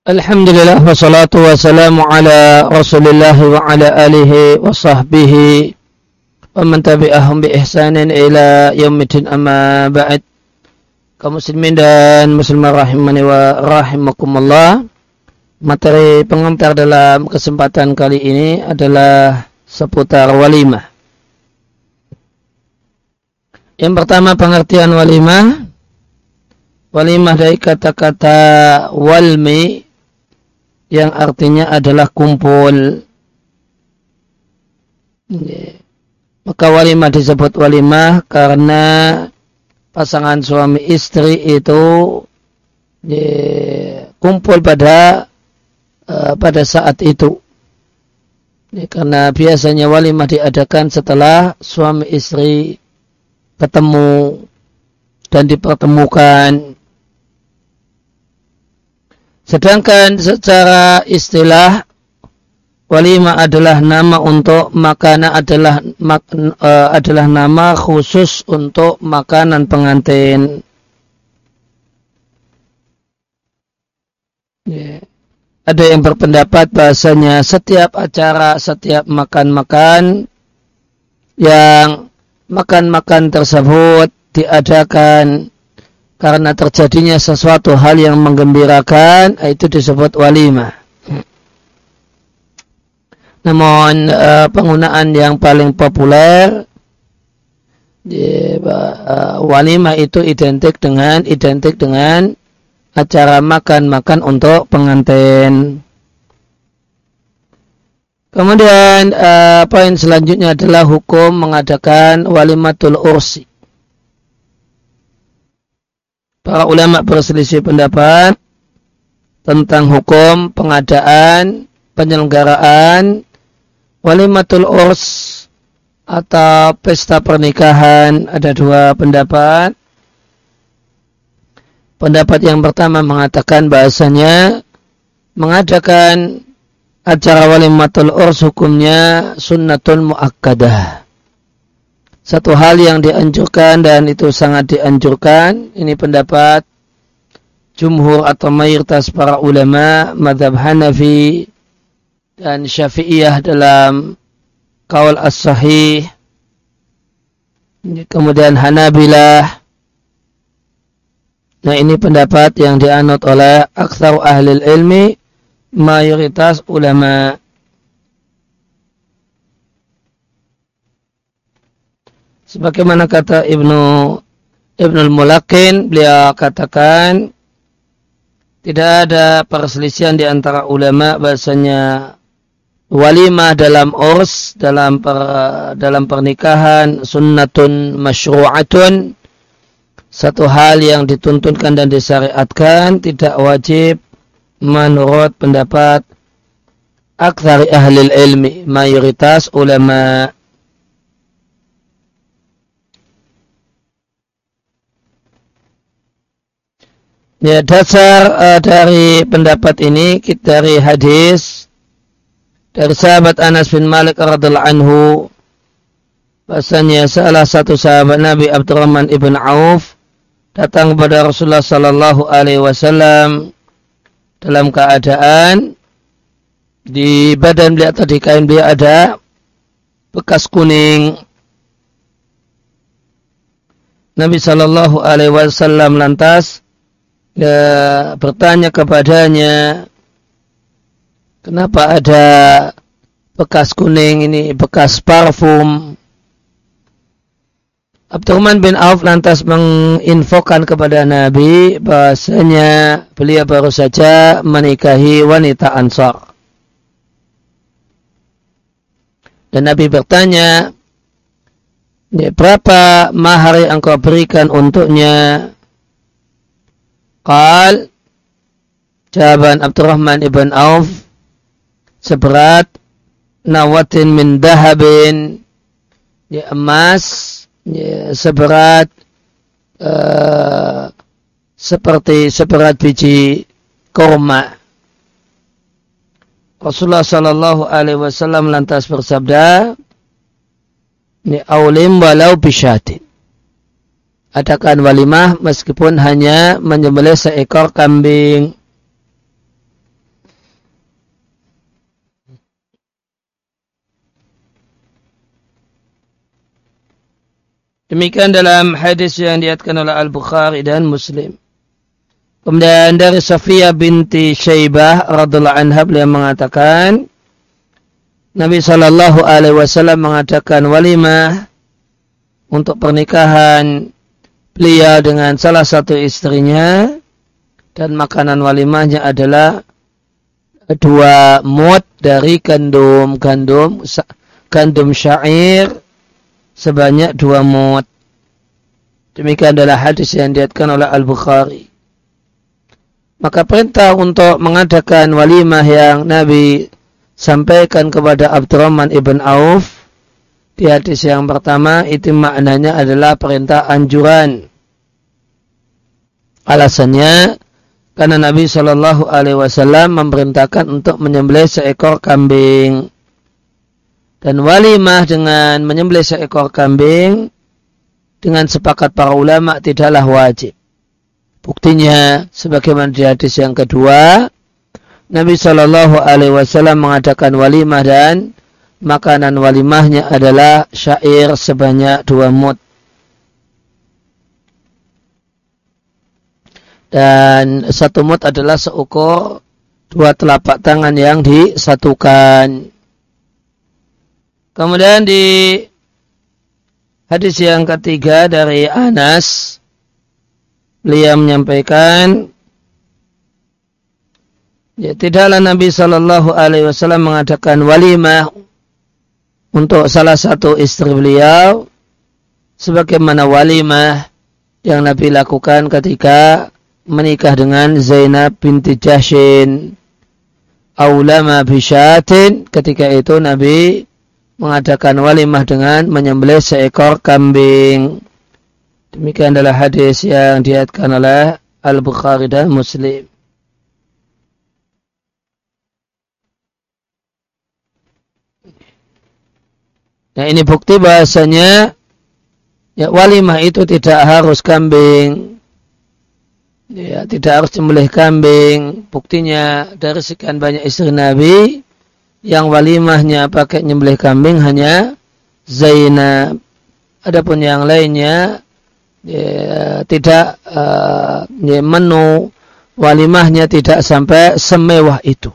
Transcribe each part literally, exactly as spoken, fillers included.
Alhamdulillah wassalatu wassalamu ala Rasulillah wa ala alihi wa sahbihi wa man tabi'ahum bi ihsanin ila yaumiddin, amma ba'd. Kaum muslimin dan muslimah rahimani wa rahimakumullah. Materi pengantar dalam kesempatan kali ini adalah seputar walimah. Yang pertama, pengertian walimah. Walimah dari kata-kata walmi yang artinya adalah kumpul. Maka walimah disebut walimah karena pasangan suami istri itu kumpul pada pada saat itu. Karena biasanya walimah diadakan setelah suami istri ketemu dan dipertemukan. Sedangkan secara istilah walimah adalah nama untuk makanan adalah mak, uh, adalah nama khusus untuk makanan pengantin. Yeah. Ada yang berpendapat bahasanya setiap acara, setiap makan-makan yang makan-makan tersebut diadakan karena terjadinya sesuatu hal yang menggembirakan, itu disebut walimah. Namun uh, penggunaan yang paling populer di, uh, walimah itu identik dengan identik dengan acara makan-makan untuk pengantin. Kemudian uh, poin selanjutnya adalah hukum mengadakan walimatul ursi. Para ulama berselisih pendapat tentang hukum pengadaan, penyelenggaraan walimatul urs atau pesta pernikahan. Ada dua pendapat. Pendapat yang pertama mengatakan bahasanya mengadakan acara walimatul urs hukumnya sunnatun muakkadah. Satu hal yang dianjurkan dan itu sangat dianjurkan. Ini pendapat jumhur atau mayoritas para ulama mazhab Hanafi dan Syafi'iyah dalam qaul as-sahih. Kemudian Hanabilah. Nah, ini pendapat yang dianut oleh aktsaru ahlil ilmi, mayoritas ulama. Sebagaimana kata Ibnu Ibnul Mulakin, beliau katakan tidak ada perselisihan di antara ulama bahasanya walimah dalam urs, dalam per, dalam pernikahan sunnatun masyru'atun, satu hal yang dituntunkan dan disyariatkan, tidak wajib menurut pendapat aktsari ahlil ilmi, mayoritas ulama. Ya, dasar uh, dari pendapat ini kita dari hadis dari sahabat Anas bin Malik radhiyallahu anhu, bahasanya salah satu sahabat Nabi Abdurrahman ibn Auf datang kepada Rasulullah sallallahu alaihi wasallam dalam keadaan di badan beliau atau di kain beliau ada bekas kuning. Nabi sallallahu alaihi wasallam lantas ya, bertanya kepadanya, kenapa ada bekas kuning ini, bekas parfum? Abdurrahman bin Auf lantas menginfokan kepada Nabi bahasanya beliau baru saja menikahi wanita Ansar. Dan Nabi bertanya, berapa mahar yang engkau berikan untuknya? Qal, jawaban Abdurrahman ibn Auf, seberat nawatin min dahabin, ya, emas, ya, seberat uh, seperti seberat biji kurma. Rasulullah sallallahu alaihi wasallam lantas bersabda, ni aulim walau bisyatin. Adakan walimah meskipun hanya menyembelih seekor kambing. Demikian dalam hadis yang diriwayatkan oleh Al-Bukhari dan Muslim. Kemudian dari Safiyah binti Syaibah radhiyallahu anha beliau mengatakan Nabi sallallahu alaihi wasallam mengadakan walimah untuk pernikahan beliau dengan salah satu istrinya dan makanan walimahnya adalah dua mud dari gandum gandum gandum syair sebanyak dua mud. Demikian adalah hadis yang diriwayatkan oleh Al-Bukhari. Maka perintah untuk mengadakan walimah yang Nabi sampaikan kepada Abdurrahman ibn Auf di hadis yang pertama itu maknanya adalah perintah anjuran. Alasannya karena Nabi shallallahu alaihi wasallam memerintahkan untuk menyembelih seekor kambing. Dan walimah dengan menyembelih seekor kambing dengan sepakat para ulama tidaklah wajib. Buktinya sebagaimana di hadis yang kedua, Nabi shallallahu alaihi wasallam mengadakan walimah dan makanan walimahnya adalah syair sebanyak dua mud. Dan satu mud adalah seukur dua telapak tangan yang disatukan. Kemudian di hadis yang ketiga dari Anas, beliau menyampaikan, ya, tidaklah Nabi shallallahu alaihi wasallam mengadakan walimah untuk salah satu istri beliau, sebagaimana walimah yang Nabi lakukan ketika menikah dengan Zainab binti Jahshin. Aulama bisyatin, ketika itu Nabi mengadakan walimah dengan menyembelih seekor kambing. Demikian adalah hadis yang diriwayatkan oleh Al-Bukhari dan Muslim. Nah, ini bukti bahasanya ya, walimah itu tidak harus kambing. Ya, tidak harus menyembelih kambing. Buktinya dari sekian banyak istri Nabi yang walimahnya pakai nyembelih kambing hanya Zainab. Adapun yang lainnya ya, tidak uh, ya, menu walimahnya tidak sampai semewah itu.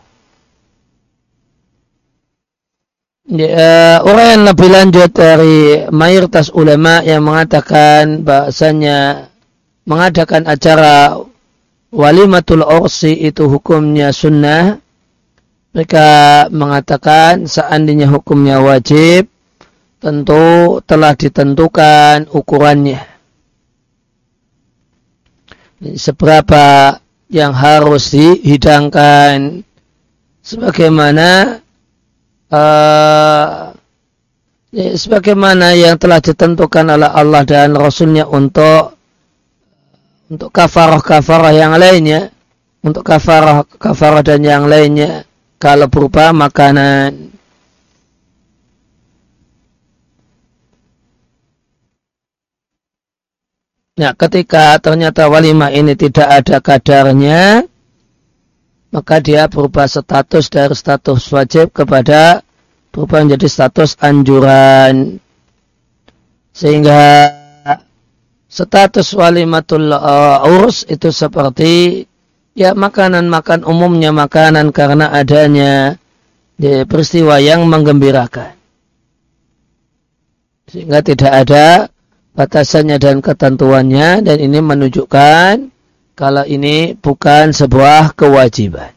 Ya, uraian lebih lanjut dari mayoritas ulama yang mengatakan bahasanya mengadakan acara walimatul ursi itu hukumnya sunnah. Mereka mengatakan seandainya hukumnya wajib, tentu telah ditentukan ukurannya. Seberapa yang harus dihidangkan, sebagaimana uh, ya, sebagaimana yang telah ditentukan oleh Allah dan Rasulnya untuk untuk kafarah-kafarah yang lainnya, untuk kafarah-kafarah dan yang lainnya. Kalau berupa makanan. Nah, ketika ternyata walimah ini tidak ada kadarnya, maka dia berubah status dari status wajib kepada berubah menjadi status anjuran. Sehingga status walimatul uh, urs itu seperti ya makanan makan umumnya makanan karena adanya ya, peristiwa yang menggembirakan. Sehingga tidak ada batasannya dan ketentuannya, dan ini menunjukkan kalau ini bukan sebuah kewajiban.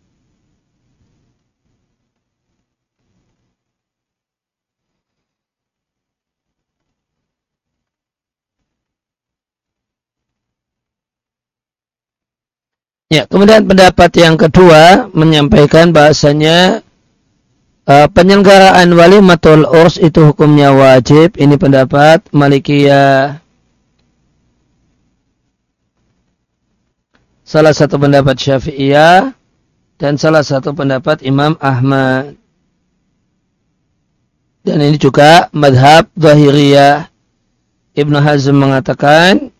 Ya, kemudian pendapat yang kedua menyampaikan bahasanya uh, penyelenggaraan walimatul urs itu hukumnya wajib. Ini pendapat Malikiyah. Salah satu pendapat Syafi'iyah dan salah satu pendapat Imam Ahmad. Dan ini juga madhab Zahiriyah. Ibnu Hazm mengatakan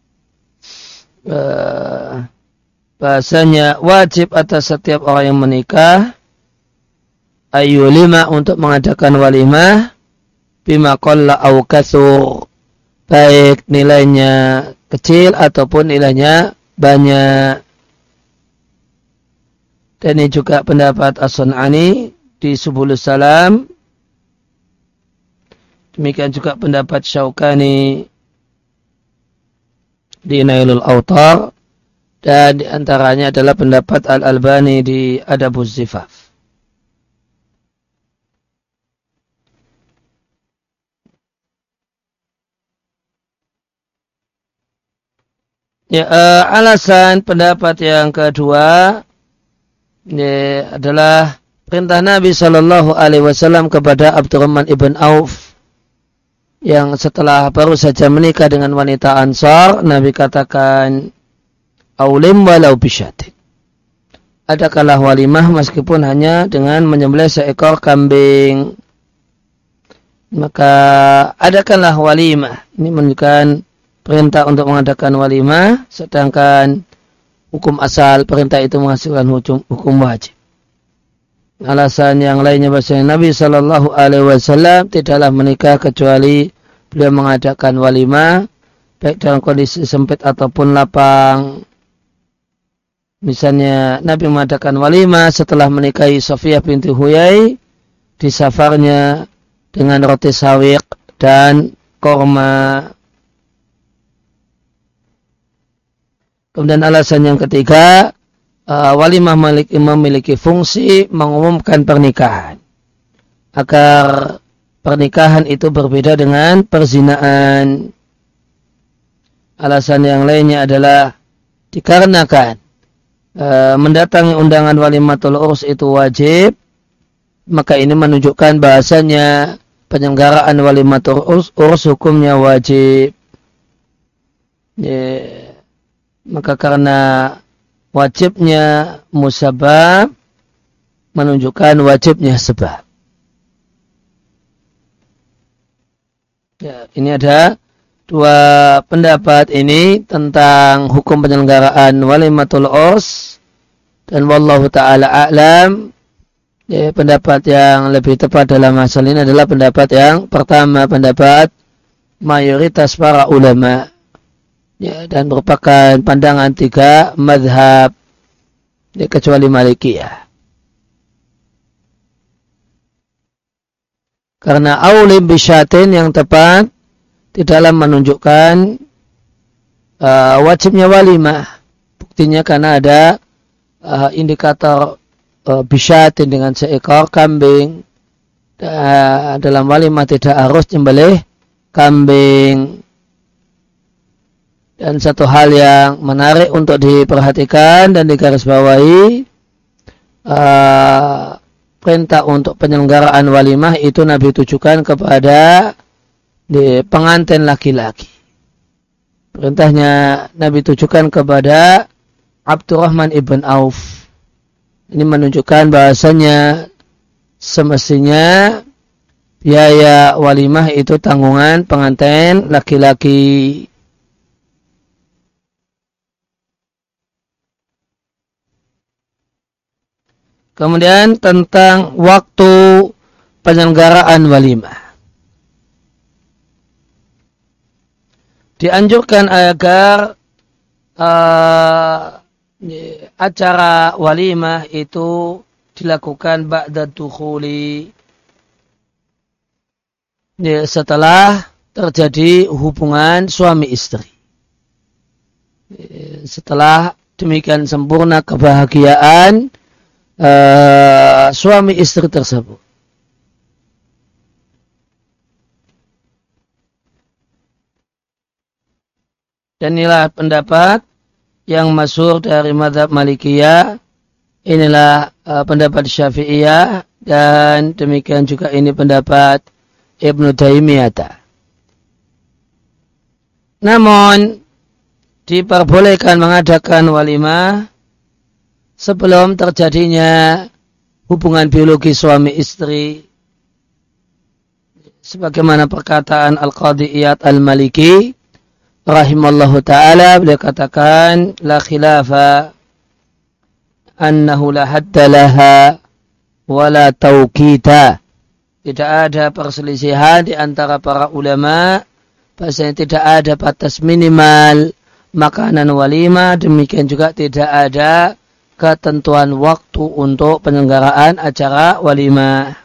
uh, bahasanya wajib atas setiap orang yang menikah ayyulima untuk mengadakan walimah bima qalla au katsur, baik nilainya kecil ataupun nilainya banyak. Dan ini juga pendapat As-Sun'ani di Subulus Salam. Demikian juga pendapat Syaukani di Nailul Autar. Dan diantaranya adalah pendapat Al-Albani di Adabuz Zifaf. Ya, uh, alasan pendapat yang kedua ya, adalah perintah Nabi Shallallahu Alaihi Wasallam kepada Abdurrahman ibn Auf yang setelah baru saja menikah dengan wanita Ansar. Nabi katakan, "Aulim walau bisyatin." Adakanlah walimah meskipun hanya dengan menyembelih seekor kambing. Maka adakanlah walimah. Ini menunjukkan perintah untuk mengadakan walimah, sedangkan hukum asal perintah itu menghasilkan hukum, hukum wajib. Alasan yang lainnya bahasanya Nabi Shallallahu Alaihi Wasallam tidaklah menikah kecuali beliau mengadakan walimah, baik dalam kondisi sempit ataupun lapang. Misalnya Nabi mengadakan walimah setelah menikahi Safiyah binti Huyai di safarnya dengan roti sawiq dan korma. Kemudian alasan yang ketiga, uh, walimah memiliki, memiliki fungsi mengumumkan pernikahan. Agar pernikahan itu berbeda dengan perzinaan. Alasan yang lainnya adalah dikarenakan uh, mendatangi undangan walimatul urs itu wajib, maka ini menunjukkan bahasanya penyelenggaraan walimatul urs, urs hukumnya wajib. Yeah. Maka karena wajibnya musabab menunjukkan wajibnya sebab. Ya, ini ada dua pendapat ini tentang hukum penyelenggaraan walimatul urs, dan wallahu ta'ala a'lam. Ya, pendapat yang lebih tepat dalam masalah ini adalah pendapat yang pertama, pendapat mayoritas para ulama. Ya, dan merupakan pandangan tiga mazhab, ya, kecuali Malikiyah. Karena aulim bisyatin yang tepat tidaklah menunjukkan uh, wajibnya walimah. Buktinya karena ada uh, indikator uh, bisyatin dengan seekor kambing. Uh, dalam walimah tidak harus menyembelih kambing. Dan satu hal yang menarik untuk diperhatikan dan digarisbawahi, uh, perintah untuk penyelenggaraan walimah itu Nabi tujukan kepada di pengantin laki-laki. Perintahnya Nabi tujukan kepada Abdurrahman ibn Auf. Ini menunjukkan bahasanya semestinya biaya walimah itu tanggungan pengantin laki-laki. Kemudian tentang waktu penyelenggaraan walimah. Dianjurkan agar uh, acara walimah itu dilakukan ba'da dukhuli, setelah terjadi hubungan suami istri. Setelah demikian sempurna kebahagiaan Uh, suami istri tersebut. Dan inilah pendapat yang masyhur dari mazhab Malikiyah. Inilah uh, pendapat Syafi'iyah, dan demikian juga ini pendapat Ibnu Taimiyah. Namun diperbolehkan mengadakan walimah sebelum terjadinya hubungan biologi suami istri, sebagaimana perkataan Al-Qadhi Iyad Al-Maliki rahimallahu ta'ala, beliau katakan la khilafa annahu la hadda laha wa la tawqita. Tidak ada perselisihan di antara para ulama bahasanya tidak ada batas minimal makanan walimah, demikian juga tidak ada ketentuan waktu untuk penyelenggaraan acara walimah.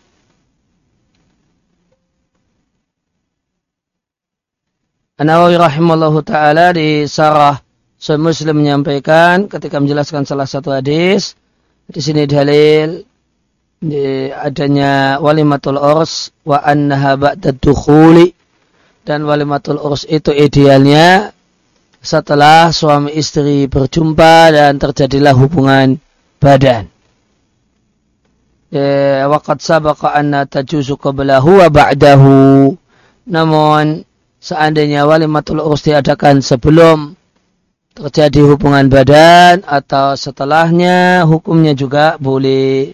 An-Nawawi rahimahullahu ta'ala di Syarah Sahih Muslim menyampaikan ketika menjelaskan salah satu hadis, di sini dalil di adanya walimatul urs wa annaha ba'da dukhuli, dan walimatul urs itu idealnya setelah suami istri berjumpa dan terjadilah hubungan badan. Waqad sabaqa anna tajuzu qablahu wa ba'dahu. Namun seandainya walimatul urs diadakan sebelum terjadi hubungan badan atau setelahnya, hukumnya juga boleh.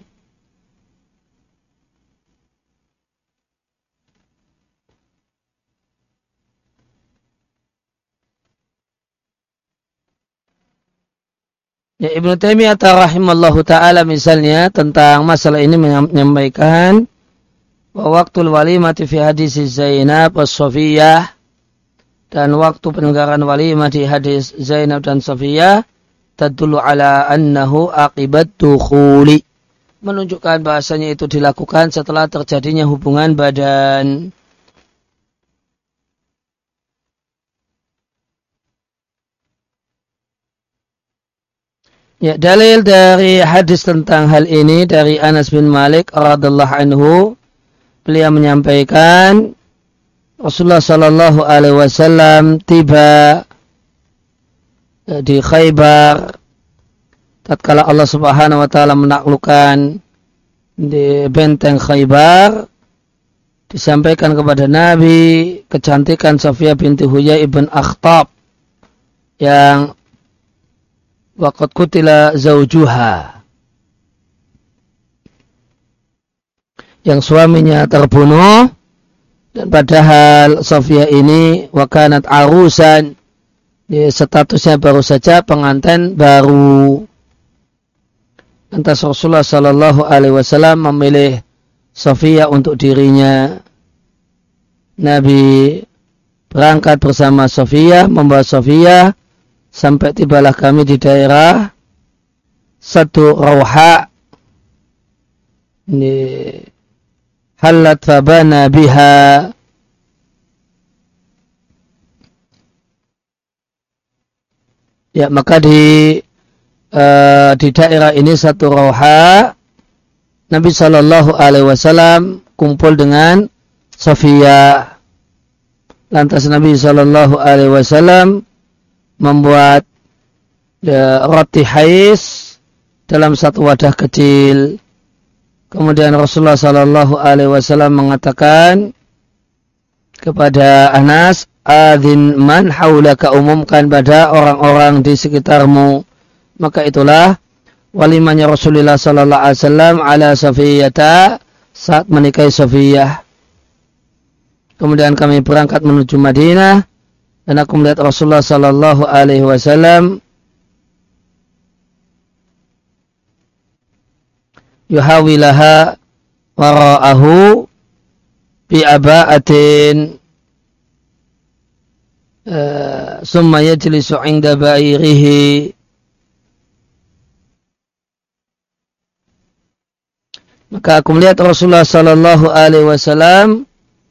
Ya, Ibnu Taimiyah rahimallahu ta'ala misalnya tentang masalah ini menyampaikan bahwa waktu walimati fi hadis Zainab was-Safiyah, dan waktu penyelenggaraan walimah di hadis Zainab dan Safiyah tadullu ala annahu aqibat dukhuli, menunjukkan bahasanya itu dilakukan setelah terjadinya hubungan badan. Ya, dalil dari hadis tentang hal ini dari Anas bin Malik radhiyallahu anhu, beliau menyampaikan Rasulullah sallallahu alaihi wasallam tiba di Khaybar tatkala Allah Subhanahu wa taala menaklukkan di benteng Khaybar. Disampaikan kepada Nabi kecantikan Safiyah binti Huyai ibn Akhtab yang waqad kutila zaujuha, yang suaminya terbunuh, dan padahal Safiyah ini wakanat arusan, statusnya baru saja pengantin baru. Lantas Rasulullah sallallahu alaihi wasallam memilih Safiyah untuk dirinya. Nabi berangkat bersama Safiyah, membawa Safiyah sampai tibalah kami di daerah satu Rawha. Ini halat fabana biha. Ya, maka di uh, di daerah ini satu Rawha, Nabi Shallallahu Alaihi Wasallam kumpul dengan Safiyah. Lantas Nabi Shallallahu Alaihi Wasallam membuat ya, roti hais dalam satu wadah kecil. Kemudian Rasulullah Sallallahu Alaihi Wasallam mengatakan kepada Anas, "Adzin man haulaka, umumkan pada orang-orang di sekitarmu." Maka itulah walimahnya Rasulullah Sallallahu Alaihi Wasallam ala Safiyata saat menikahi Safiyah. Kemudian kami berangkat menuju Madinah. Dan aku melihat Rasulullah Sallallahu Alaihi Wasallam yuhawilaha wara'ahu bi aba'atin uh, summa yajlisu inda ba'irihi. Maka aku melihat Rasulullah Sallallahu Alaihi Wasallam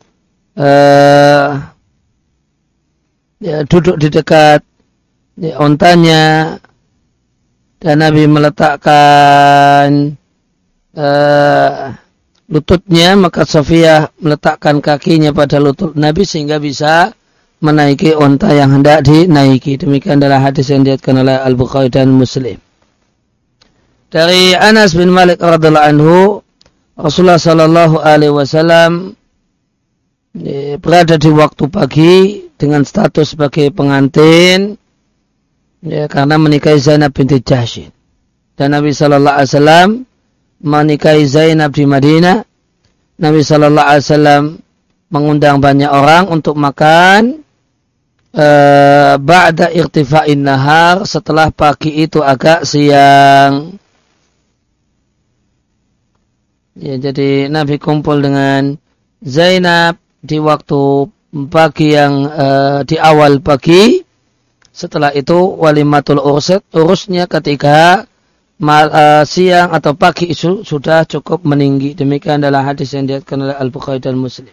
uh, ya, duduk di dekat ya, ontanya, dan Nabi meletakkan uh, lututnya, maka Safiyah meletakkan kakinya pada lutut Nabi sehingga bisa menaiki onta yang hendak dinaiki. Demikian adalah hadis yang diriwayatkan oleh Al-Bukhari dan Muslim. Dari Anas bin Malik radhiyallahu anhu, Rasulullah sallallahu alaihi wasallam berada di waktu pagi dengan status sebagai pengantin, ya, karena menikahi Zainab binti Jahsy. Dan Nabi Sallallahu Alaihi Wasallam menikahi Zainab di Madinah. Nabi Sallallahu Alaihi Wasallam mengundang banyak orang untuk makan uh, ba'da irtifa'in nahar, setelah pagi itu agak siang. Ya, jadi Nabi kumpul dengan Zainab di waktu pagi yang uh, di awal pagi. Setelah itu walimatul urus, urusnya ketika mal, uh, siang atau pagi itu sudah cukup meninggi. Demikian adalah hadis yang diriwayatkan oleh Al-Bukhari dan Muslim.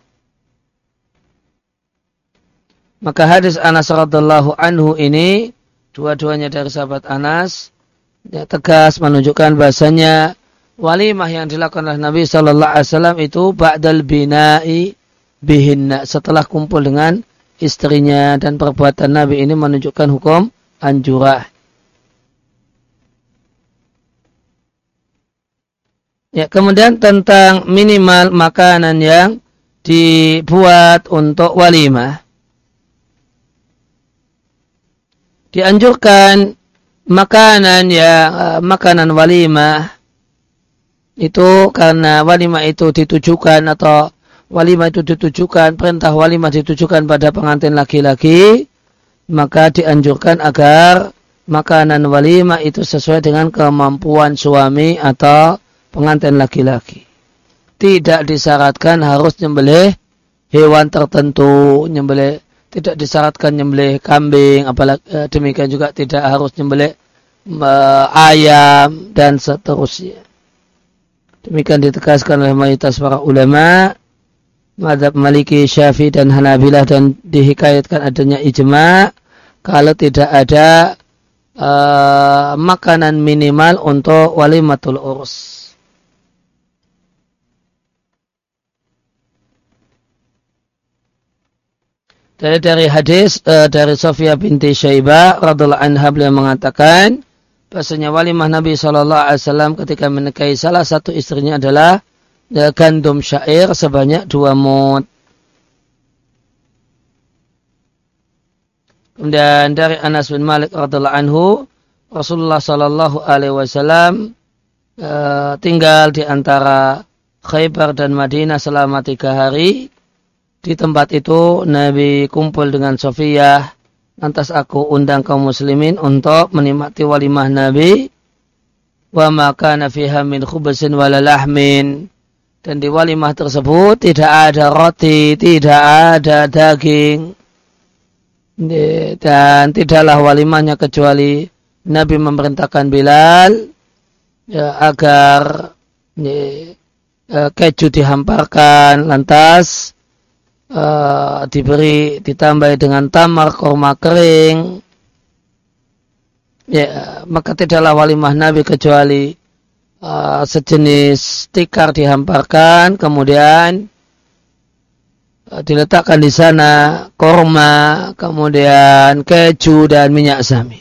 Maka hadis Anas radhiyallahu anhu ini dua-duanya dari sahabat Anas ya, tegas menunjukkan bahasanya walimah yang dilakukan oleh Nabi sallallahu alaihi wasallam itu ba'dal bina'i bihinna, setelah kumpul dengan istrinya, dan perbuatan Nabi ini menunjukkan hukum anjurah. Ya, kemudian tentang minimal makanan yang dibuat untuk walimah. Dianjurkan makanan yang uh, makanan walimah itu karena walimah itu ditujukan atau walimah itu ditujukan, perintah walimah ditujukan pada pengantin laki-laki, maka dianjurkan agar makanan walimah itu sesuai dengan kemampuan suami atau pengantin laki-laki. Tidak disyaratkan harus nyembelih hewan tertentu, nyembelih tidak disyaratkan nyembelih kambing, apalagi demikian juga tidak harus nyembelih uh, ayam dan seterusnya. Demikian ditegaskan oleh mayoritas para ulama. Mazhab Maliki, Syafi'i dan Hanabilah, dan dihikayatkan adanya ijma' kalau tidak ada uh, makanan minimal untuk walimatul urus. Dari dari hadis uh, dari Sofia binti Syaibah radhiallahu anha, beliau mengatakan bahasanya walimah Nabi sallallahu alaihi wasallam ketika menikahi salah satu istrinya adalah gandum syair sebanyak dua mud. Kemudian dari Anas bin Malik radhiallahu anhu, Rasulullah sallallahu alaihi wasallam uh, tinggal di antara Khaybar dan Madinah selama tiga hari. Di tempat itu Nabi kumpul dengan Sofiyah. Lantas aku undang kaum muslimin untuk menikmati walimah Nabi. Wa ma kana fiha min khubzin wala lahmin. Dan di walimah tersebut tidak ada roti, tidak ada daging. Dan tidaklah walimahnya kecuali Nabi memerintahkan Bilal ya, agar ya, keju dihamparkan, lantas uh, diberi ditambah dengan tamar kurma kering. Ya, maka tidaklah walimah Nabi kecuali Uh, sejenis tikar dihamparkan, kemudian uh, diletakkan di sana korma, kemudian keju dan minyak zamin.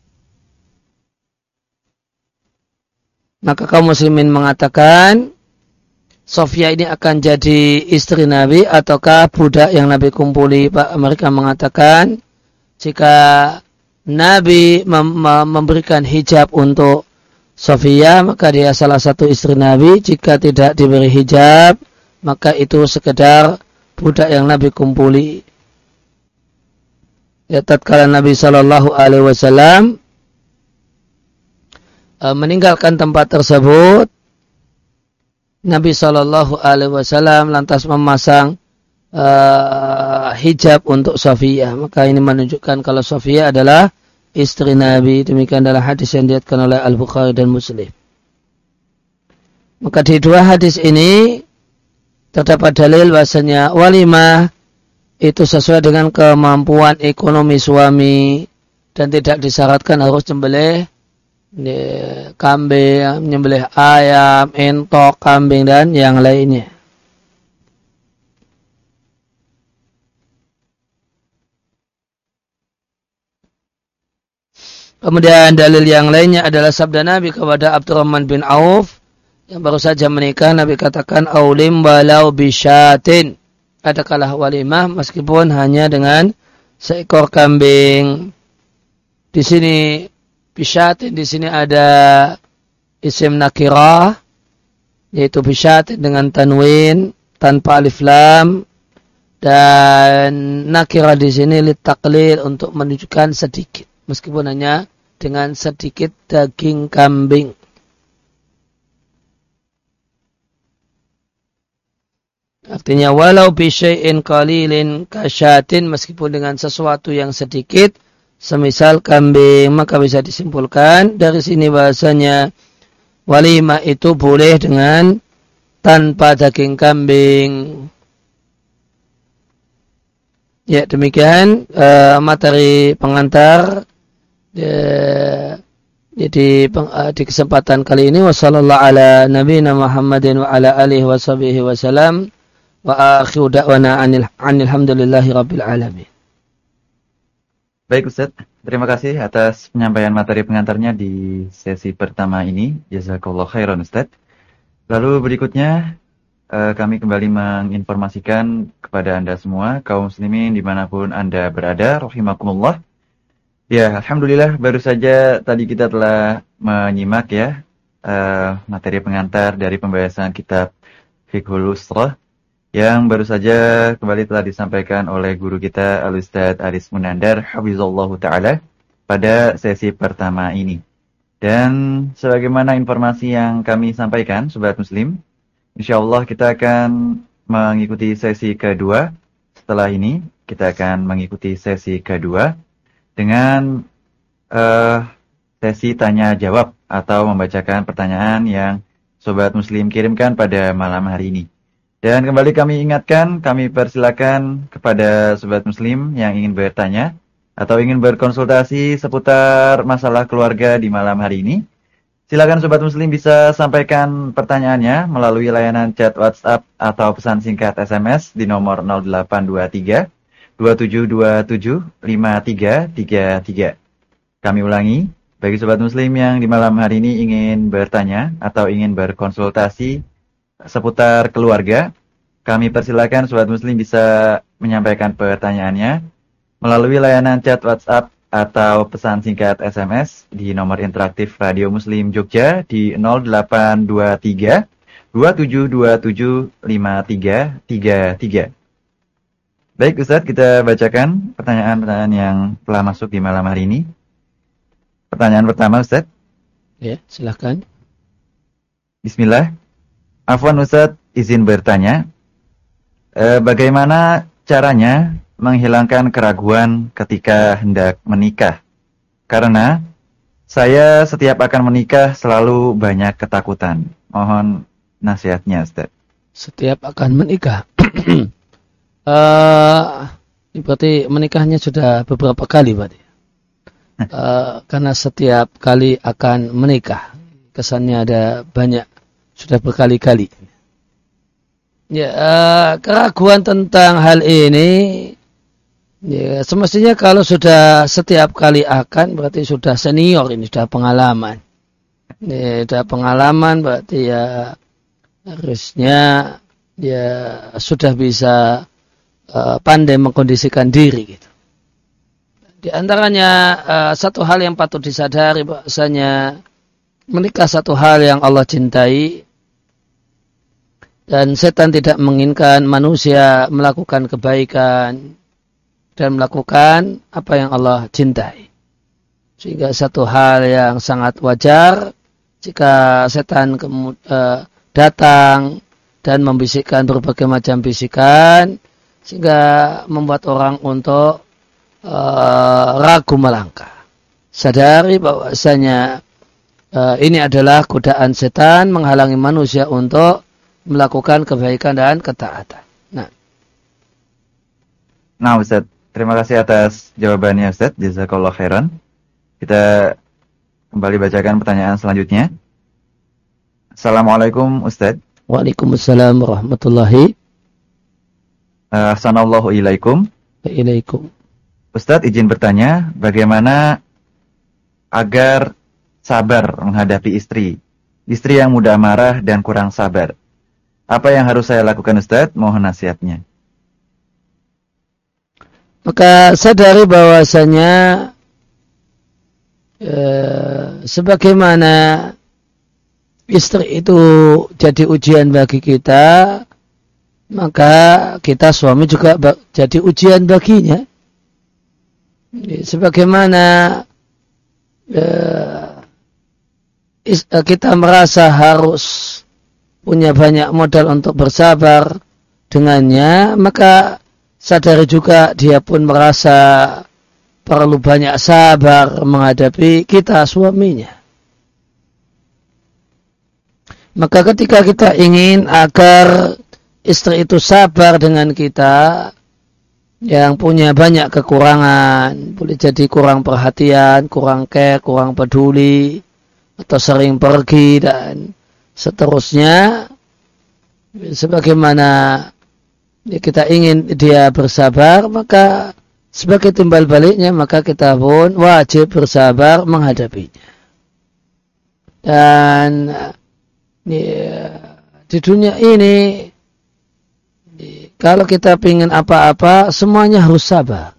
Maka kaum muslimin mengatakan Sofia ini akan jadi istri Nabi ataukah budak yang Nabi kumpuli. Pak, mereka mengatakan jika Nabi mem- memberikan hijab untuk Sofia, maka dia salah satu istri Nabi. Jika tidak diberi hijab, maka itu sekedar budak yang Nabi kumpuli. Ya, tatkala Nabi Shallallahu Alaihi Wasallam meninggalkan tempat tersebut, Nabi Shallallahu Alaihi Wasallam lantas memasang uh, hijab untuk Sofia. Maka ini menunjukkan kalau Sofia adalah istri Nabi. Demikian adalah hadis yang diriwayatkan oleh Al-Bukhari dan Muslim. Maka di dua hadis ini terdapat dalil bahasanya walimah itu sesuai dengan kemampuan ekonomi suami dan tidak disyaratkan harus nyembelih kambing, nyembelih ayam, entok, kambing dan yang lainnya. Kemudian dalil yang lainnya adalah sabda Nabi kepada Abdurrahman bin Auf yang baru saja menikah. Nabi katakan, "Aulim walau bisyatin." Adakah walimah meskipun hanya dengan seekor kambing. Di sini bisyatin, di sini ada isim nakirah, yaitu bisyatin dengan tanwin tanpa alif lam, dan nakirah di sini litaklil untuk menunjukkan sedikit. Meskipun hanya dengan sedikit daging kambing. Artinya walau bisyai'in qalilin kasyatin, meskipun dengan sesuatu yang sedikit, semisal kambing, maka bisa disimpulkan dari sini bahasanya walimah itu boleh dengan tanpa daging kambing. Ya, demikian uh, materi pengantar. Uh, jadi uh, di kesempatan kali ini wassallallahu ala nabiyina Muhammadin wa ala alihi washabihi wasallam wa akhiru da'wana anil hamdulillahi rabbil alamin. Baik Ustaz, terima kasih atas penyampaian materi pengantarnya di sesi pertama ini. Jazakallahu khairan Ustaz. Lalu berikutnya uh, kami kembali menginformasikan kepada Anda semua, kaum muslimin dimanapun Anda berada, rahimakumullah. Ya, alhamdulillah baru saja tadi kita telah menyimak ya uh, materi pengantar dari pembahasan kitab Fiqhul Usrah yang baru saja kembali telah disampaikan oleh guru kita Al-Ustadz Aris Munandar hafizallahu taala pada sesi pertama ini. Dan sebagaimana informasi yang kami sampaikan sobat muslim, insyaallah kita akan mengikuti sesi kedua. Setelah ini kita akan mengikuti sesi kedua dengan uh, sesi tanya jawab atau membacakan pertanyaan yang sobat muslim kirimkan pada malam hari ini. Dan kembali kami ingatkan, kami persilakan kepada sobat muslim yang ingin bertanya atau ingin berkonsultasi seputar masalah keluarga di malam hari ini. Silakan sobat muslim bisa sampaikan pertanyaannya melalui layanan chat WhatsApp atau pesan singkat S M S di nomor nol delapan dua tiga dua tujuh dua tujuh lima tiga tiga tiga. Kami ulangi, bagi sobat muslim yang di malam hari ini ingin bertanya atau ingin berkonsultasi seputar keluarga, kami persilakan sobat muslim bisa menyampaikan pertanyaannya melalui layanan chat WhatsApp atau pesan singkat S M S di nomor interaktif Radio Muslim Jogja di nol delapan dua tiga dua tujuh dua tujuh lima tiga tiga tiga. Baik Ustadz, kita bacakan pertanyaan-pertanyaan yang telah masuk di malam hari ini. Pertanyaan pertama Ustadz. Ya, silahkan. Bismillah. Afwan Ustadz, izin bertanya. E, bagaimana caranya menghilangkan keraguan ketika hendak menikah? Karena saya setiap akan menikah selalu banyak ketakutan. Mohon nasihatnya Ustadz. Setiap akan menikah. Uh, ini berarti menikahnya sudah beberapa kali berarti. Uh, karena setiap kali akan menikah, kesannya ada banyak, sudah berkali-kali. Ya, uh, keraguan tentang hal ini, ya, semestinya kalau sudah setiap kali akan, berarti sudah senior, ini sudah pengalaman. Ya, sudah pengalaman berarti ya harusnya ya sudah bisa Uh, pandai mengkondisikan diri gitu. Di antaranya uh, satu hal yang patut disadari bahasanya menikah satu hal yang Allah cintai dan setan tidak menginginkan manusia melakukan kebaikan dan melakukan apa yang Allah cintai. Sehingga satu hal yang sangat wajar jika setan kemud- uh, datang dan membisikkan berbagai macam bisikan sehingga membuat orang untuk uh, ragu melangkah. Sadari bahwasanya uh, ini adalah godaan setan menghalangi manusia untuk melakukan kebaikan dan ketaatan. Nah, nah Ustaz, terima kasih atas jawabannya Ustaz. Jazakallahu khairan. Kita kembali bacakan pertanyaan selanjutnya. Assalamualaikum Ustaz. Waalaikumsalam warahmatullahi Assalamualaikum ilaikum. Waalaikum. Ustadz izin bertanya, bagaimana agar sabar menghadapi istri, istri yang mudah marah dan kurang sabar? Apa yang harus saya lakukan Ustadz? Mohon nasihatnya. Maka sadari bahwasanya eh, sebagaimana istri itu jadi ujian bagi kita, maka kita suami juga jadi ujian baginya. Sebagaimana eh, kita merasa harus punya banyak modal untuk bersabar dengannya, maka sadari juga dia pun merasa perlu banyak sabar menghadapi kita suaminya. Maka ketika kita ingin agar istri itu sabar dengan kita, yang punya banyak kekurangan, boleh jadi kurang perhatian, kurang care, kurang peduli, atau sering pergi dan seterusnya, sebagaimana kita ingin dia bersabar, maka sebagai timbal baliknya maka kita pun wajib bersabar menghadapinya. Dan ya, di dunia ini kalau kita ingin apa-apa semuanya harus sabar.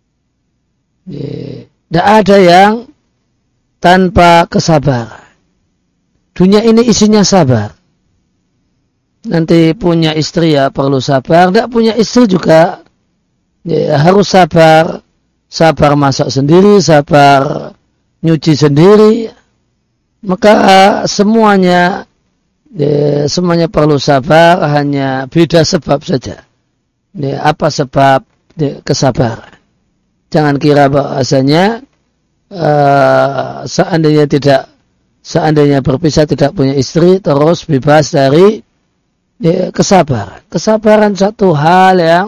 Tidak ada yang tanpa kesabaran. Dunia ini isinya sabar. Nanti punya istri ya perlu sabar, tidak punya istri juga ya, harus sabar. Sabar masak sendiri, sabar nyuci sendiri. Maka semuanya ya, semuanya perlu sabar, hanya beda sebab saja. Ya, apa sebab ya, kesabaran? Jangan kira bahasanya uh, seandainya tidak, seandainya berpisah tidak punya istri terus bebas dari ya, kesabaran. Kesabaran satu hal yang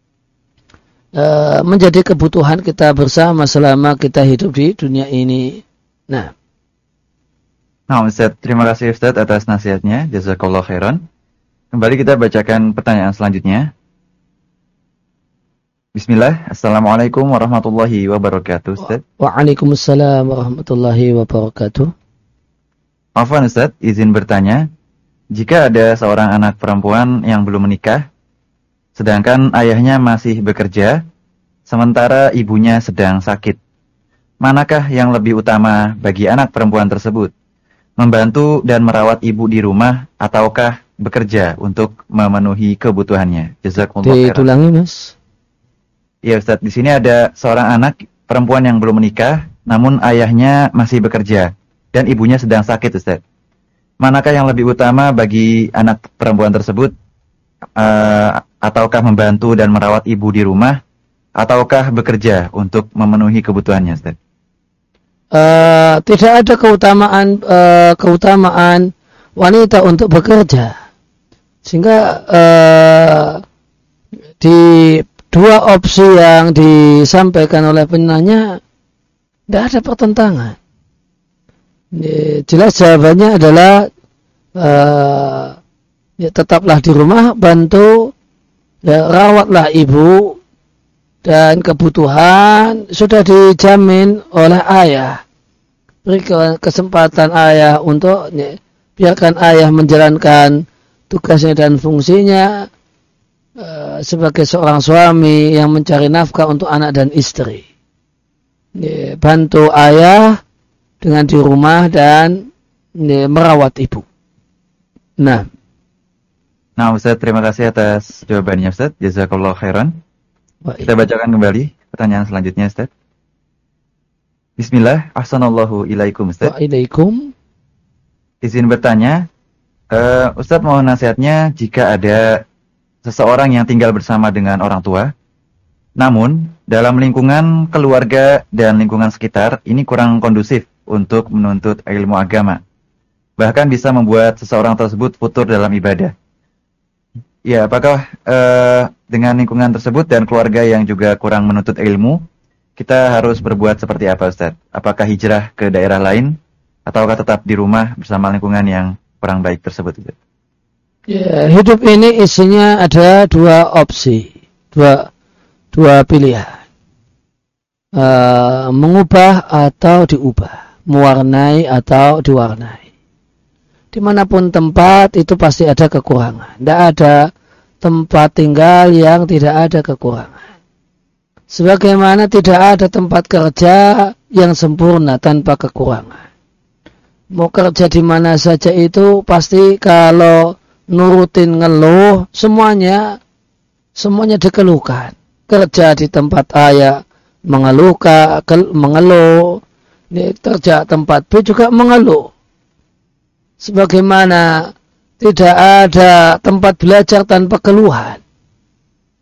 uh, menjadi kebutuhan kita bersama selama kita hidup di dunia ini. Nah, nah Ustaz, terima kasih Ustaz atas nasihatnya. Jazakallah khairan. Kembali kita bacakan pertanyaan selanjutnya. Bismillah. Assalamualaikum warahmatullahi wabarakatuh Ustaz. Waalaikumsalam warahmatullahi wabarakatuh. Afwan Ustaz, izin bertanya. Jika ada seorang anak perempuan yang belum menikah, sedangkan ayahnya masih bekerja, sementara ibunya sedang sakit, manakah yang lebih utama bagi anak perempuan tersebut? Membantu dan merawat ibu di rumah ataukah bekerja untuk memenuhi kebutuhannya? Jazakumullah khairan. Ditulangi Mas. Ya Ustaz, di sini ada seorang anak perempuan yang belum menikah, namun ayahnya masih bekerja dan ibunya sedang sakit Ustaz. Manakah yang lebih utama bagi anak perempuan tersebut? Uh, ataukah membantu dan merawat ibu di rumah ataukah bekerja untuk memenuhi kebutuhannya Ustaz? Uh, tidak ada keutamaan uh, keutamaan wanita untuk bekerja, sehingga uh, di dua opsi yang disampaikan oleh penanya tidak ada pertentangan. Jelas jawabannya adalah uh, ya, tetaplah di rumah, bantu, ya, rawatlah ibu, dan kebutuhan sudah dijamin oleh ayah. Beri kesempatan ayah untuk ya, biarkan ayah menjalankan tugasnya dan fungsinya uh, sebagai seorang suami yang mencari nafkah untuk anak dan istri. Ya, bantu ayah dengan di rumah dan ya, merawat ibu. Nah, Nah Ustaz, terima kasih atas jawabannya Ustaz. Jazakallah khairan. Kita bacakan kembali pertanyaan selanjutnya Ustaz. Bismillah, ahsanallahu ilaikum Ustaz. Waalaikum. Izin bertanya, uh, Ustaz mohon nasihatnya jika ada seseorang yang tinggal bersama dengan orang tua, namun dalam lingkungan keluarga dan lingkungan sekitar ini kurang kondusif untuk menuntut ilmu agama. Bahkan bisa membuat seseorang tersebut futur dalam ibadah. Ya, apakah uh, dengan lingkungan tersebut dan keluarga yang juga kurang menuntut ilmu, kita harus berbuat seperti apa Ustaz? Apakah hijrah ke daerah lain ataukah tetap di rumah bersama lingkungan yang kurang baik tersebut? Ustaz? Ya, hidup ini isinya ada dua opsi, dua dua pilihan, uh, mengubah atau diubah, mewarnai atau diwarnai. Dimanapun tempat itu pasti ada kekurangan. Tidak ada tempat tinggal yang tidak ada kekurangan. Sebagaimana tidak ada tempat kerja yang sempurna tanpa kekurangan. Mau kerja di mana saja itu pasti kalau nurutin ngeluh semuanya semuanya dikeluhkan. Kerja di tempat A mengeluhkan, mengeluh, kerja tempat B juga mengeluh. Sebagaimana tidak ada tempat belajar tanpa keluhan.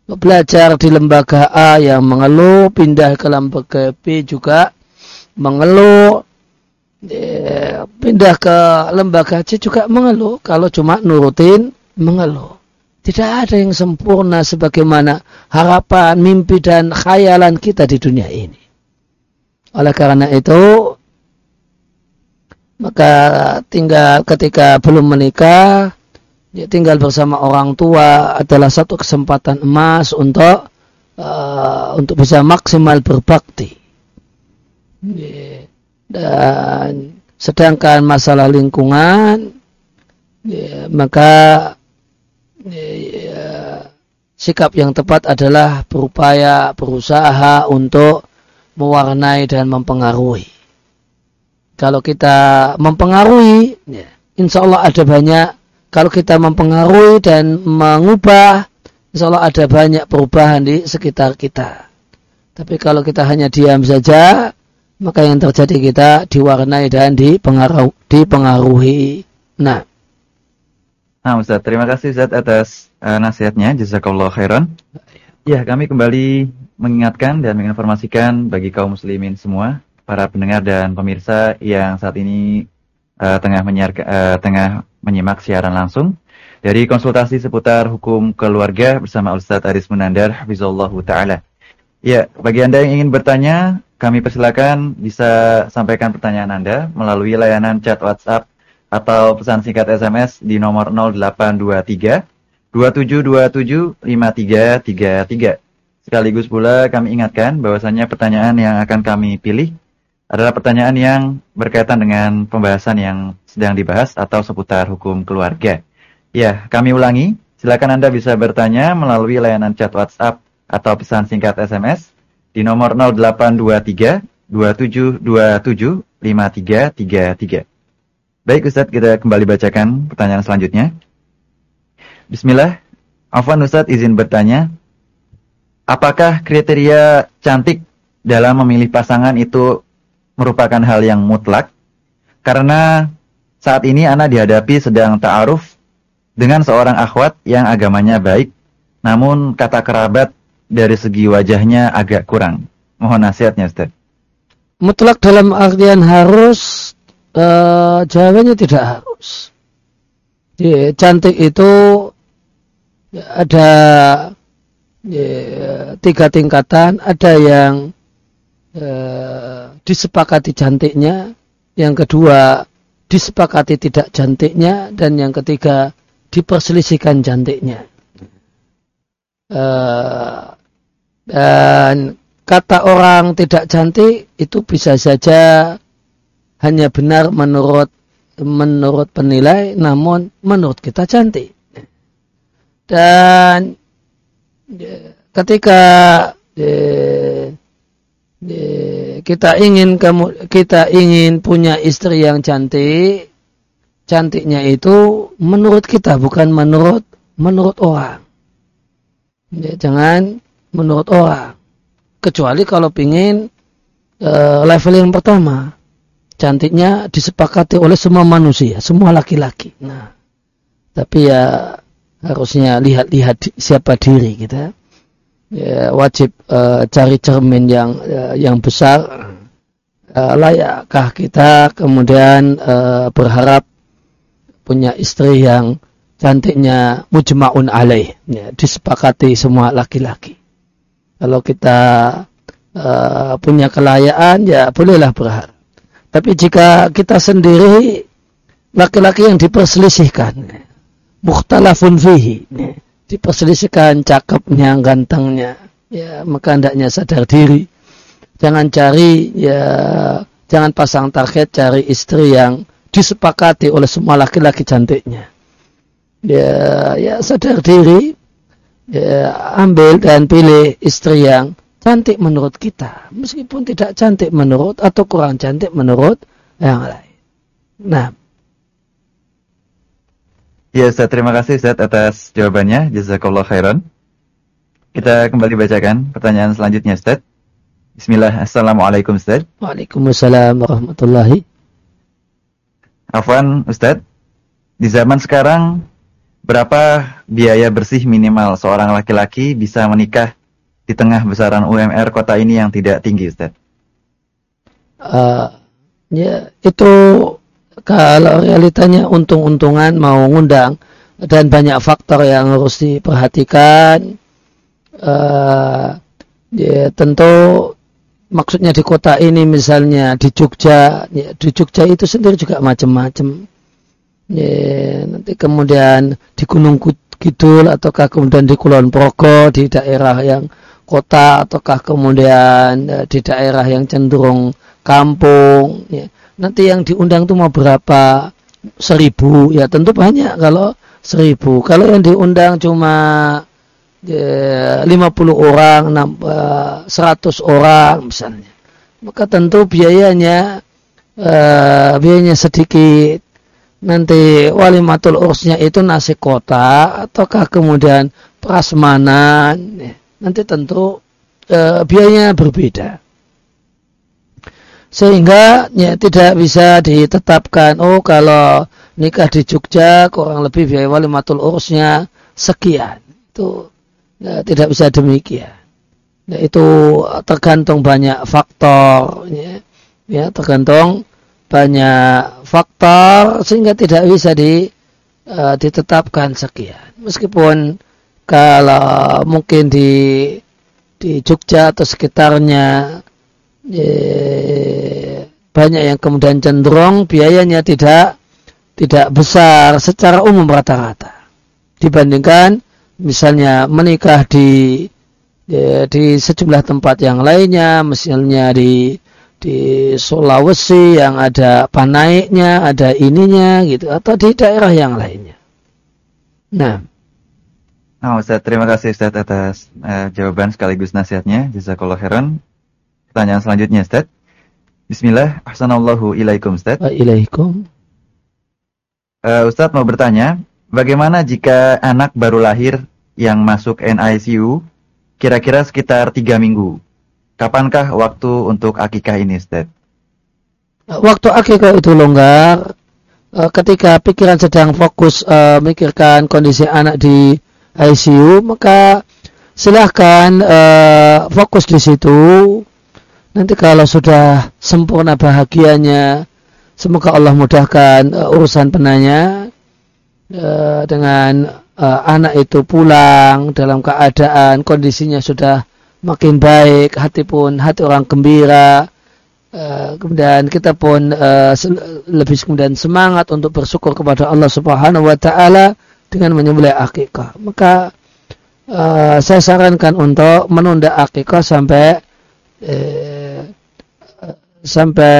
belajar di lembaga A yang mengeluh, pindah ke lembaga B juga mengeluh, pindah ke lembaga C juga mengeluh. Kalau cuma nurutin mengeluh. Tidak ada yang sempurna sebagaimana harapan, mimpi dan khayalan kita di dunia ini. Oleh karena itu, maka tinggal ketika belum menikah, ya tinggal bersama orang tua adalah satu kesempatan emas untuk uh, untuk bisa maksimal berbakti. Dan sedangkan masalah lingkungan, ya, maka ya, sikap yang tepat adalah berupaya, berusaha untuk mewarnai dan mempengaruhi. Kalau kita mempengaruhi, ya, insya Allah ada banyak. Kalau kita mempengaruhi dan mengubah, insya Allah ada banyak perubahan di sekitar kita. Tapi kalau kita hanya diam saja, maka yang terjadi kita diwarnai dan dipengaruhi. dipengaruhi. Nah. Nah Ustaz, terima kasih Ustaz atas uh, nasihatnya. Jazakallah khairan. Ya, kami kembali mengingatkan dan menginformasikan bagi kaum muslimin semua, para pendengar dan pemirsa yang saat ini uh, tengah menyiar, uh, tengah menyimak siaran langsung dari konsultasi seputar hukum keluarga bersama Ustaz Aris Munandar hafizallahu taala. Ya, bagi Anda yang ingin bertanya, kami persilakan bisa sampaikan pertanyaan Anda melalui layanan chat WhatsApp atau pesan singkat S M S di nomor nol delapan dua tiga dua tujuh dua tujuh lima tiga tiga tiga. Sekaligus pula kami ingatkan bahwasannya pertanyaan yang akan kami pilih adalah pertanyaan yang berkaitan dengan pembahasan yang sedang dibahas atau seputar hukum keluarga. Ya, kami ulangi, silakan Anda bisa bertanya melalui layanan chat WhatsApp atau pesan singkat S M S di nomor nol delapan dua tiga dua tujuh dua tujuh lima tiga tiga tiga. Baik Ustadz, kita kembali bacakan pertanyaan selanjutnya. Bismillah, Afwan Ustadz izin bertanya, apakah kriteria cantik dalam memilih pasangan itu merupakan hal yang mutlak? Karena saat ini anak dihadapi sedang ta'aruf dengan seorang akhwat yang agamanya baik, namun kata kerabat dari segi wajahnya agak kurang. Mohon nasihatnya Ustaz. Mutlak dalam artian harus, uh, jawabannya tidak harus. Ya, cantik itu ya, ada ya, tiga tingkatan. Ada yang uh, disepakati cantiknya, yang kedua disepakati tidak cantiknya, dan yang ketiga diperselisihkan cantiknya. Uh, dan kata orang tidak cantik itu bisa saja hanya benar menurut menurut penilai, namun menurut kita cantik. Dan ya, ketika ya, kita ingin kamu kita ingin punya istri yang cantik, cantiknya itu menurut kita, bukan menurut menurut orang. Ya, jangan menurut orang. Kecuali kalau ingin e, level yang pertama, cantiknya disepakati oleh semua manusia, semua laki-laki. Nah, tapi ya harusnya lihat-lihat siapa diri kita. Ya, wajib uh, cari cermin yang uh, yang besar, uh, layakkah kita kemudian uh, berharap punya istri yang cantiknya mujma'un alaih, ya, disepakati semua laki-laki. Kalau kita uh, punya kelayaan, ya bolehlah berharap. Tapi jika kita sendiri laki-laki yang diperselisihkan, mukhtalafun fihi, diperselisihkan cakepnya, gantengnya, ya maka hendaknya sadar diri. Jangan cari, ya jangan pasang target cari istri yang disepakati oleh semua laki-laki cantiknya. Ya, ya sadar diri, ya ambil dan pilih istri yang cantik menurut kita, meskipun tidak cantik menurut atau kurang cantik menurut yang lain. Nah. Ya Ustaz, terima kasih Ustaz atas jawabannya. Jazakallah khairan. Kita kembali bacakan pertanyaan selanjutnya Ustaz. Bismillah, Assalamualaikum Ustaz. Waalaikumsalam warahmatullahi. Afwan Ustaz, di zaman sekarang berapa biaya bersih minimal seorang laki-laki bisa menikah di tengah besaran U M R kota ini yang tidak tinggi, Ustaz? Uh, ya itu kalau realitanya untung-untungan mau ngundang dan banyak faktor yang harus diperhatikan. Uh, ya tentu maksudnya di kota ini misalnya di Jogja, ya, di Jogja itu sendiri juga macam-macam. Ya, nanti kemudian di Gunung Kidul ataukah kemudian di Kulon Progo di daerah yang kota ataukah kemudian ya, di daerah yang cenderung kampung. Ya. Nanti yang diundang itu mau berapa? Seribu, ya tentu banyak kalau seribu. Kalau yang diundang cuma ya, lima puluh orang, seratus orang misalnya, maka tentu biayanya uh, biayanya sedikit. Nanti walimatul ursnya itu nasi kota ataukah kemudian prasmanan, ya. Nanti tentu uh, biayanya berbeda. Sehingga ya, tidak bisa ditetapkan, oh kalau nikah di Jogja kurang lebih biaya walimatul ursnya sekian. Itu ya, tidak bisa demikian. Ya, itu tergantung banyak faktor. Ya, ya tergantung banyak faktor sehingga tidak bisa di, uh, ditetapkan sekian. Meskipun kalau mungkin di di Jogja atau sekitarnya ya, banyak yang kemudian cenderung biayanya tidak tidak besar secara umum rata-rata dibandingkan misalnya menikah di ya, di sejumlah tempat yang lainnya, misalnya di di Sulawesi yang ada panaiknya, ada ininya gitu, atau di daerah yang lainnya. Nah, nah Ustaz, terima kasih Ustaz atas uh, jawaban sekaligus nasihatnya. Jazakallahu khairan. Pertanyaan selanjutnya Ustaz. Bismillah, ahsanallahu ilaikum Ustaz. Waalaikum. Uh, Ustaz mau bertanya, bagaimana jika anak baru lahir yang masuk N I C U kira-kira sekitar tiga minggu? Kapankah waktu untuk akikah ini, Ustaz? Waktu akikah itu longgar ketika pikiran sedang fokus uh, memikirkan kondisi anak di I C U, maka silahkan uh, fokus di situ. Nanti kalau sudah sempurna bahagianya, semoga Allah mudahkan uh, urusan penanya uh, dengan uh, anak itu pulang dalam keadaan kondisinya sudah makin baik, hati pun hati orang gembira, uh, kemudian kita pun uh, lebih kemudian semangat untuk bersyukur kepada Allah Subhanahu Wa Taala dengan menyembelih akikah. Maka uh, saya sarankan untuk menunda akikah sampai uh, sampai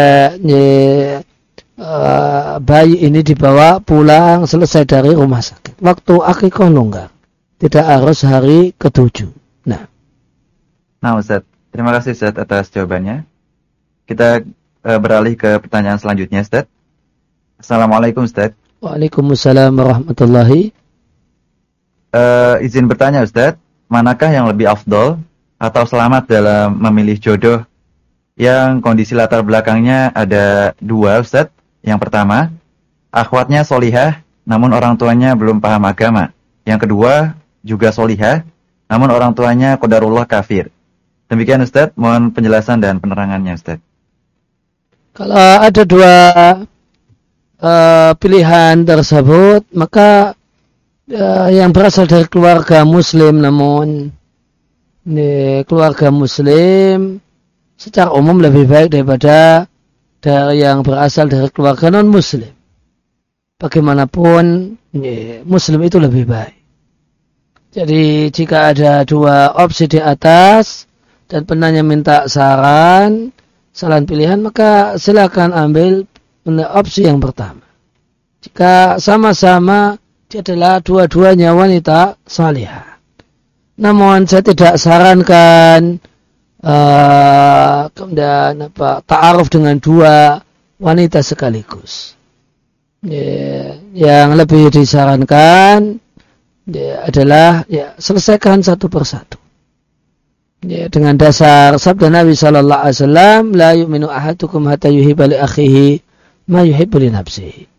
uh, bayi ini dibawa pulang selesai dari rumah sakit. Waktu akikah longgar, tidak harus hari ketujuh. Nah. Nah Ustaz, terima kasih Ustaz atas jawabannya. Kita uh, beralih ke pertanyaan selanjutnya Ustaz. Assalamualaikum Ustaz. Waalaikumsalam warahmatullahi. Uh, izin bertanya Ustaz, manakah yang lebih afdol atau selamat dalam memilih jodoh yang kondisi latar belakangnya ada dua Ustaz? Yang pertama, akhwatnya solihah namun orang tuanya belum paham agama. Yang kedua, juga solihah namun orang tuanya qadarullah kafir. Demikian Ustaz, mohon penjelasan dan penerangannya Ustaz. Kalau ada dua uh, pilihan tersebut, maka uh, yang berasal dari keluarga muslim namun ini, keluarga muslim secara umum lebih baik daripada dari yang berasal dari keluarga non muslim. Bagaimanapun ini, muslim itu lebih baik. Jadi jika ada dua opsi di atas dan penanya minta saran, saran pilihan, maka silakan ambil opsi yang pertama. Jika sama-sama dia adalah dua-duanya wanita salihah. Namun saya tidak sarankan uh, kemudian apa ta'aruf dengan dua wanita sekaligus. Ya, yang lebih disarankan ya, adalah ya, selesaikan satu persatu. Ya, dengan dasar sabda Nabi Sallallahu Alaihi Wasallam, la yu'minu ahadukum hatta yuhibba li akhihi ma yuhibbu li nafsihi.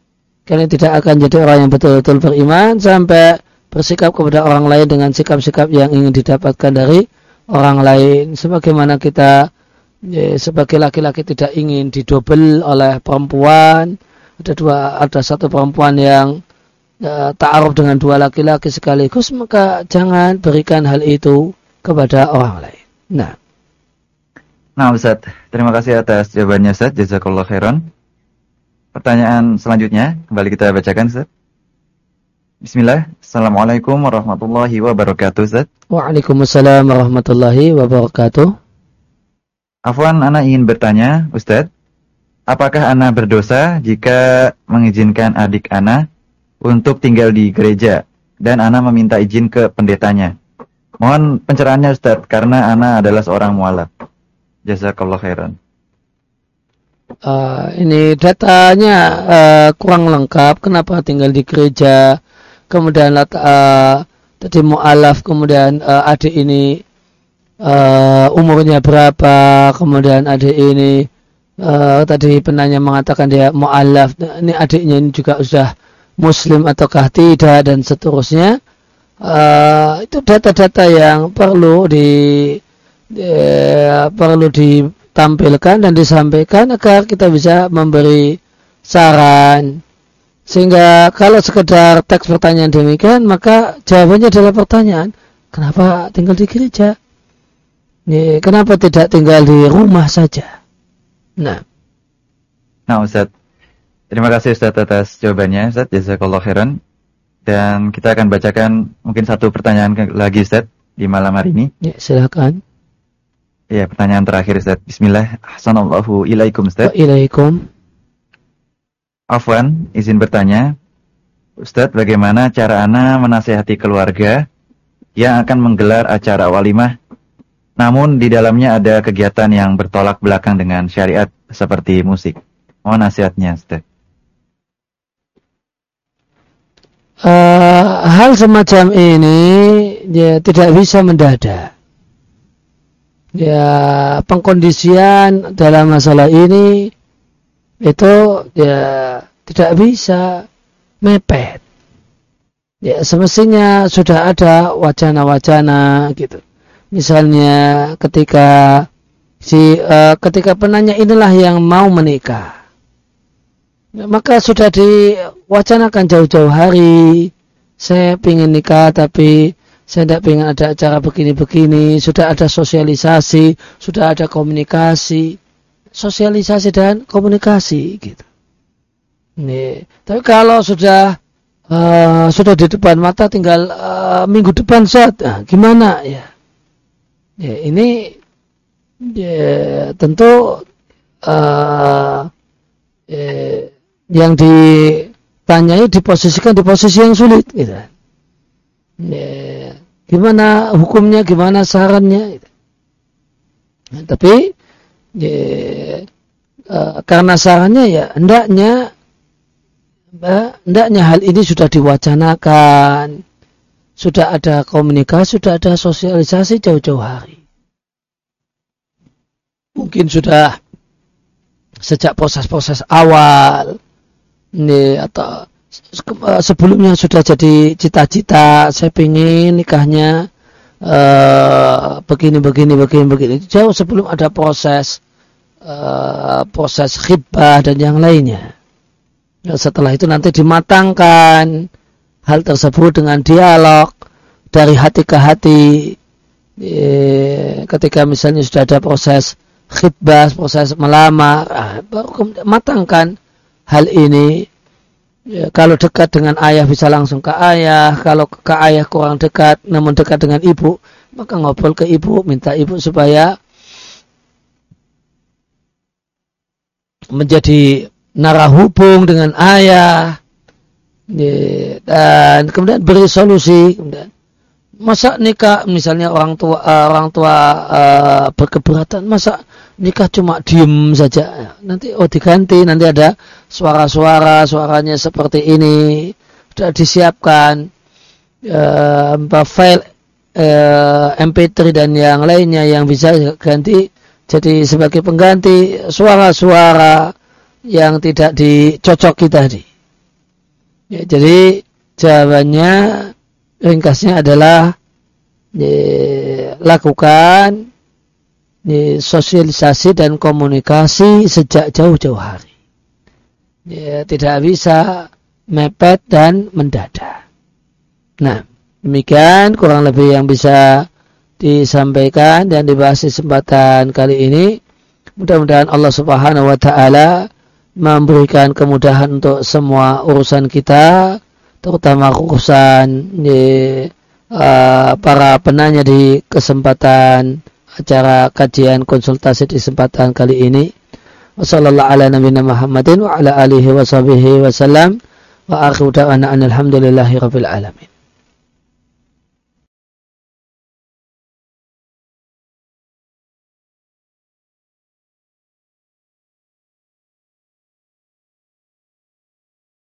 kalian tidak akan jadi orang yang betul-betul beriman sampai bersikap kepada orang lain dengan sikap-sikap yang ingin didapatkan dari orang lain. Sebagaimana kita ya, sebagai laki-laki tidak ingin didobel oleh perempuan. Ada dua, ada satu perempuan yang ya, ta'aruf dengan dua laki-laki sekaligus, maka jangan berikan hal itu kepada orang lain. Nah. Nah Ustaz, terima kasih atas jawabannya Ustaz, jazakallahu khairan. Pertanyaan selanjutnya, kembali kita bacakan Ustaz. Bismillah, Assalamualaikum warahmatullahi wabarakatuh Ustaz. Waalaikumsalam warahmatullahi wabarakatuh. Afwan, ana ingin bertanya Ustaz, apakah ana berdosa jika mengizinkan adik ana untuk tinggal di gereja dan ana meminta izin ke pendetanya? Mohon pencerahannya Ustaz, karena ana adalah seorang mualaf. Jazakallahu khairan. Uh, ini datanya uh, kurang lengkap. Kenapa tinggal di gereja? Kemudian uh, tadi mu'alaf, kemudian uh, adik ini uh, umurnya berapa? Kemudian adik ini uh, tadi penanya mengatakan dia mu'alaf. Ini adiknya ini juga sudah muslim ataukah tidak dan seterusnya. Uh, itu data-data yang perlu di Ya, perlu ditampilkan dan disampaikan agar kita bisa memberi saran. Sehingga kalau sekedar teks pertanyaan demikian, maka jawabannya adalah pertanyaan, kenapa tinggal di gereja? Ya, kenapa tidak tinggal di rumah saja? Nah, nah Ustaz, terima kasih Ustaz atas jawabannya Ustaz, jazakallahu khairan. Dan kita akan bacakan mungkin satu pertanyaan lagi Ustaz di malam hari ini. Ya, silakan. Ya, pertanyaan terakhir Ustaz. Bismillah. Ahsanallahu ilaikum Ustaz. Waalaikum. Afwan, izin bertanya. Ustaz, bagaimana cara ana menasihati keluarga yang akan menggelar acara walimah, namun di dalamnya ada kegiatan yang bertolak belakang dengan syariat seperti musik? Mohon nasihatnya Ustaz. Uh, hal semacam ini ya tidak bisa mendadak. Ya, pengkondisian dalam masalah ini itu ya tidak bisa mepet. Ya, semestinya sudah ada wacana-wacana gitu. Misalnya ketika si uh, ketika penanya inilah yang mau menikah, ya, maka sudah diwacanakan jauh-jauh hari, saya ingin nikah tapi saya tidak ingin ada acara begini-begini. Sudah ada sosialisasi, sudah ada komunikasi, sosialisasi dan komunikasi gitu. Nih, tapi kalau sudah uh, sudah di depan mata, tinggal uh, minggu depan saat, nah, gimana ya? Ya ini ya, tentu uh, ya, yang ditanyai diposisikan di posisi yang sulit gitu. Ya, gimana hukumnya, gimana sarannya? Nah, tapi ya, uh, karena sarannya ya hendaknya, hendaknya hal ini sudah diwacanakan, sudah ada komunikasi, sudah ada sosialisasi jauh-jauh hari. Mungkin sudah sejak proses-proses awal, ini atau sebelumnya sudah jadi cita-cita, saya ingin nikahnya uh, begini begini begini begini, jauh sebelum ada proses uh, proses khitbah dan yang lainnya. Setelah itu nanti dimatangkan hal tersebut dengan dialog dari hati ke hati. E, ketika misalnya sudah ada proses khitbah, proses melamar, ah, baru matangkan hal ini. Ya, kalau dekat dengan ayah bisa langsung ke ayah, kalau ke ayah kurang dekat namun dekat dengan ibu, maka ngobrol ke ibu, minta ibu supaya menjadi narahubung dengan ayah, ya, dan kemudian beri solusi. Kemudian masa nikah misalnya orang tua uh, orang tua uh, berkeberatan, masa nikah cuma diem saja, nanti oh diganti, nanti ada suara-suara, suaranya seperti ini, sudah disiapkan uh, file uh, M P tiga dan yang lainnya yang bisa ganti jadi sebagai pengganti suara-suara yang tidak dicocoki tadi. Ya, jadi jawabannya ringkasnya adalah ya, lakukan ya, sosialisasi dan komunikasi sejak jauh-jauh hari. Ya, tidak bisa mepet dan mendadak. Nah, demikian kurang lebih yang bisa disampaikan dan dibahas di kesempatan kali ini. Mudah-mudahan Allah Subhanahu wa taala memberikan kemudahan untuk semua urusan kita, terutama urusan di, uh, para penanya di kesempatan acara kajian konsultasi di kesempatan kali ini. Wassallallahu ala nabiyina Muhammadin wa ala alihi wa sahbihi wa sallam wa akhiru da'wana alhamdulillahi rabbil alamin.